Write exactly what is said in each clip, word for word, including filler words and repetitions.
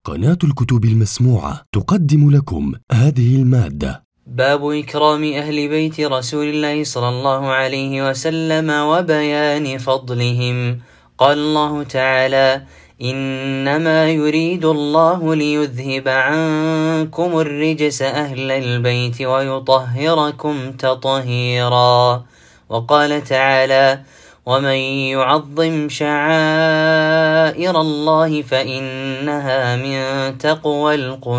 قناة الكتب المسموعة تقدم لكم هذه المادة. باب إكرام أهل بيت رسول الله صلى الله عليه وسلم وبيان فضلهم. قال الله تعالى: إنما يريد الله ليذهب عنكم الرجس أهل البيت ويطهركم تطهيرا. وقال تعالى: ومن يعظم شعائر الله فإنها من تقوى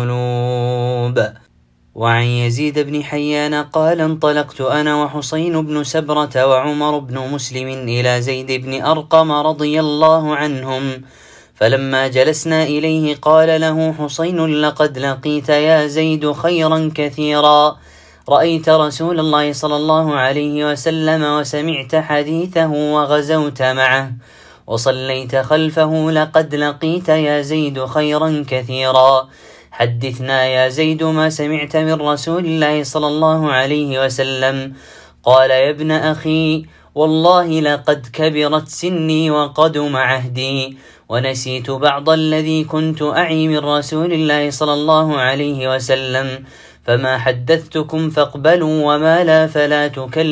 القلوب. وعن يزيد بن حيان قال: انطلقت أنا وحسين بن سبرة وعمر بن مسلم إلى زيد بن أرقم رضي الله عنهم، فلما جلسنا إليه قال له حسين: لقد لقيت يا زيد خيرا كثيرا، رأيت رسول الله صلى الله عليه وسلم وسمعت حديثه وغزوت معه وصليت خلفه، لقد لقيت يا زيد خيرا كثيرا، حدثنا يا زيد ما سمعت من رسول الله صلى الله عليه وسلم. قال: يا ابن أخي، والله لقد كبرت سني وقدم عهدي، ونسيت بعض الذي كنت أعي من رسول الله صلى الله عليه وسلم، فما حدثتكم فاقبلوا، وما لا فلا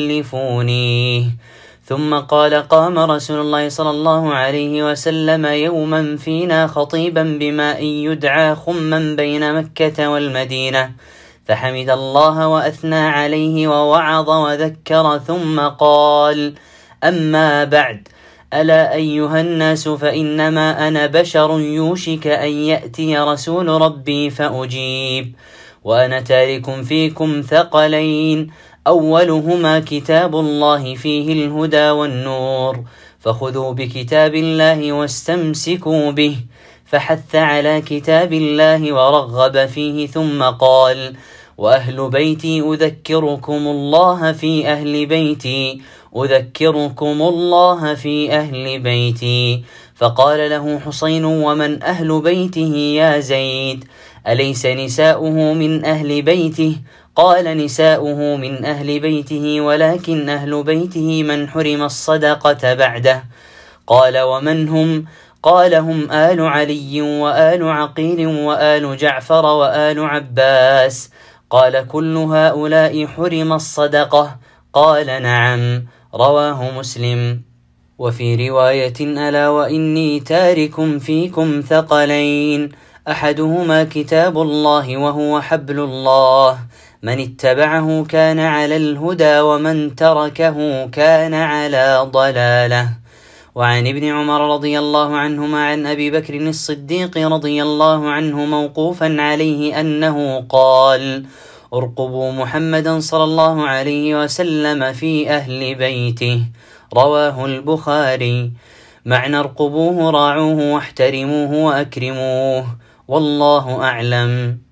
تكلفوني. ثم قال: قام رسول الله صلى الله عليه وسلم يوما فينا خطيبا بماء يدعى خما بين مكة والمدينة، فحمد الله وأثنى عليه ووعظ وذكر، ثم قال: أما بعد، ألا أيها الناس، فإنما أنا بشر يوشك أن يأتي رسول ربي فأجيب، وأنا تارك فيكم ثقلين، أولهما كتاب الله فيه الهدى والنور، فخذوا بكتاب الله واستمسكوا به. فحث على كتاب الله ورغب فيه، ثم قال: وأهل بيتي أذكركم الله في أهل بيتي أذكركم الله في أهل بيتي. فقال له حسين: ومن أهل بيته يا زيد؟ أليس نساؤه من أهل بيته؟ قال: نساؤه من أهل بيته، ولكن أهل بيته من حرم الصدقة بعده. قال: ومن هم؟ قال: هم آل علي وآل عقيل وآل جعفر وآل عباس. قال: كل هؤلاء حرم الصدقة؟ قال: نعم. رواه مسلم. وفي رواية: ألا وإني تارك فيكم ثقلين، أحدهما كتاب الله وهو حبل الله، من اتبعه كان على الهدى، ومن تركه كان على ضلالة. وعن ابن عمر رضي الله عنهما عن أبي بكر الصديق رضي الله عنه موقوفا عليه أنه قال: ارقبوا محمدا صلى الله عليه وسلم في أهل بيته. رواه البخاري. معنى ارقبوه: راعوه واحترموه وأكرموه، والله أعلم.